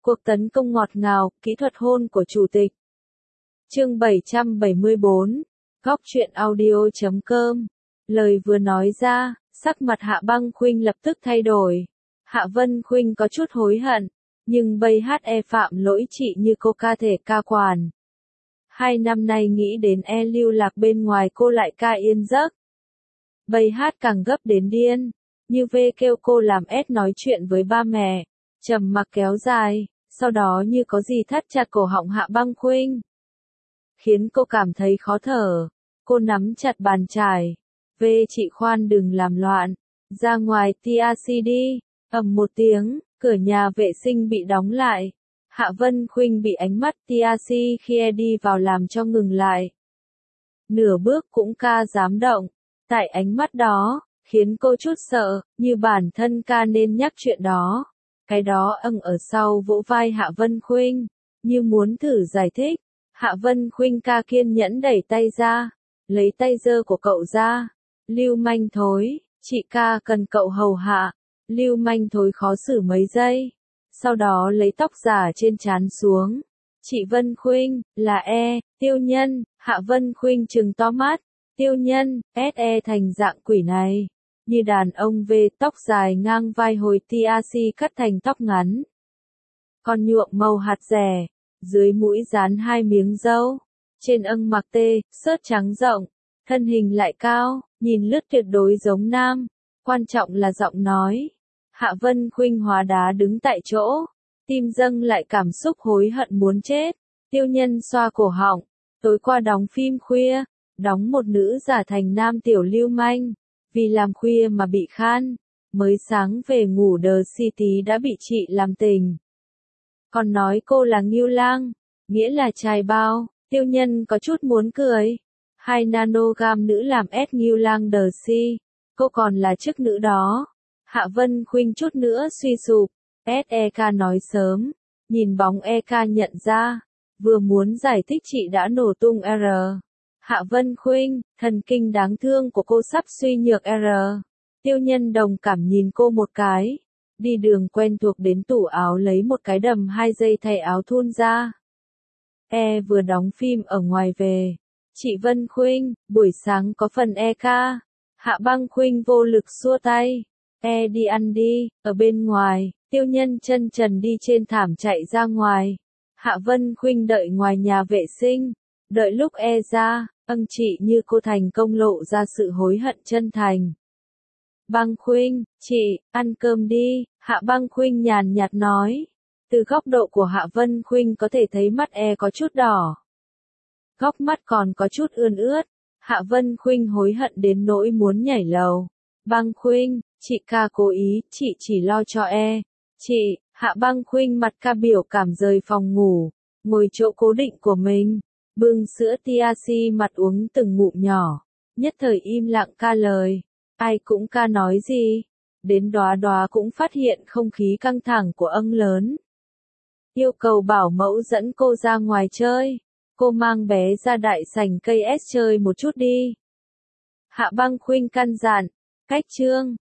Cuộc tấn công ngọt ngào, kỹ thuật hôn của chủ tịch. Chương 774, Góc truyện audio.com. Lời vừa nói ra, sắc mặt Hạ Băng Khuynh lập tức thay đổi. Hạ Vân Khuynh có chút hối hận, nhưng bây phạm lỗi chị như cô ca thể ca quản. 2 năm nay nghĩ đến lưu lạc bên ngoài cô lại ca yên giấc. Bây càng gấp đến điên, như kêu cô làm nói chuyện với ba mẹ, trầm mặc kéo dài, sau đó như có gì thắt chặt cổ họng Hạ Băng Khuynh, khiến cô cảm thấy khó thở. Cô nắm chặt bàn chải. Chị khoan đừng làm loạn, ra ngoài TRC đi. Ầm một tiếng, cửa nhà vệ sinh bị đóng lại. Hạ Vân Khuynh bị ánh mắt TRC khi đi vào làm cho ngừng lại. Nửa bước cũng ca dám động. Tại ánh mắt đó, khiến cô chút sợ, như bản thân ca nên nhắc chuyện đó. Cái đó ở sau vỗ vai Hạ Vân Khuynh, như muốn thử giải thích. Hạ Vân Khuynh ca kiên nhẫn đẩy tay ra, lấy tay giơ của cậu ra. Lưu manh thối, chị ca cần cậu hầu hạ. Lưu manh thối khó xử mấy giây, sau đó lấy tóc giả trên trán xuống. Chị Vân Khuynh, là Tiêu Nhân. Hạ Vân Khuynh trừng to mắt. Tiêu Nhân, thành dạng quỷ này. Như đàn ông tóc dài ngang vai hồi TRC cắt thành tóc ngắn. Con nhuộm màu hạt rẻ, dưới mũi dán 2 miếng râu. Trên mặc sớt trắng rộng, thân hình lại cao, nhìn lướt tuyệt đối giống nam. Quan trọng là giọng nói. Hạ Vân Khuynh hóa đá đứng tại chỗ, tim dâng lại cảm xúc hối hận muốn chết. Tiêu Nhân xoa cổ họng, tối qua đóng phim khuya, đóng một nữ giả thành nam tiểu lưu manh, vì làm khuya mà bị khan, mới sáng về ngủ đờ si tí đã bị chị làm tình. Còn nói cô là ngưu lang, nghĩa là trai bao. Tiêu Nhân có chút muốn cười. 2 nanogam nữ làm ngưu lang đờ si, cô còn là chức nữ đó. Hạ Vân Khuynh chút nữa suy sụp. Nói sớm, nhìn bóng nhận ra, vừa muốn giải thích chị đã nổ tung Hạ Vân Khuynh, thần kinh đáng thương của cô sắp suy nhược Tiêu Nhân đồng cảm nhìn cô một cái, đi đường quen thuộc đến tủ áo lấy một cái đầm 2 giây thay áo thun ra. Vừa đóng phim ở ngoài về. Chị Vân Khuynh, buổi sáng có phần ca. Hạ Băng Khuynh vô lực xua tay. Đi ăn đi. Ở bên ngoài, Tiêu Nhân chân trần đi trên thảm chạy ra ngoài. Hạ Vân Khuynh đợi ngoài nhà vệ sinh. Đợi lúc ra, chị như cô thành công lộ ra sự hối hận chân thành. Băng Khuynh, chị, ăn cơm đi. Hạ Băng Khuynh nhàn nhạt nói. Từ góc độ của Hạ Vân Khuynh có thể thấy mắt có chút đỏ. Góc mắt còn có chút ươn ướt. Hạ Vân Khuynh hối hận đến nỗi muốn nhảy lầu. Băng Khuynh, chị ca cố ý, chị chỉ lo cho Chị, Hạ Băng Khuynh mặt ca biểu cảm rời phòng ngủ, ngồi chỗ cố định của mình, bưng sữa TRC mặt uống từng ngụm nhỏ, nhất thời im lặng ca lời. Ai cũng ca nói gì. Đến Đóa cũng phát hiện không khí căng thẳng của lớn. Yêu cầu bảo mẫu dẫn cô ra ngoài chơi. Cô mang bé ra đại sảnh cây S chơi một chút đi. Hạ Băng Khuynh căn dặn. Cách chương.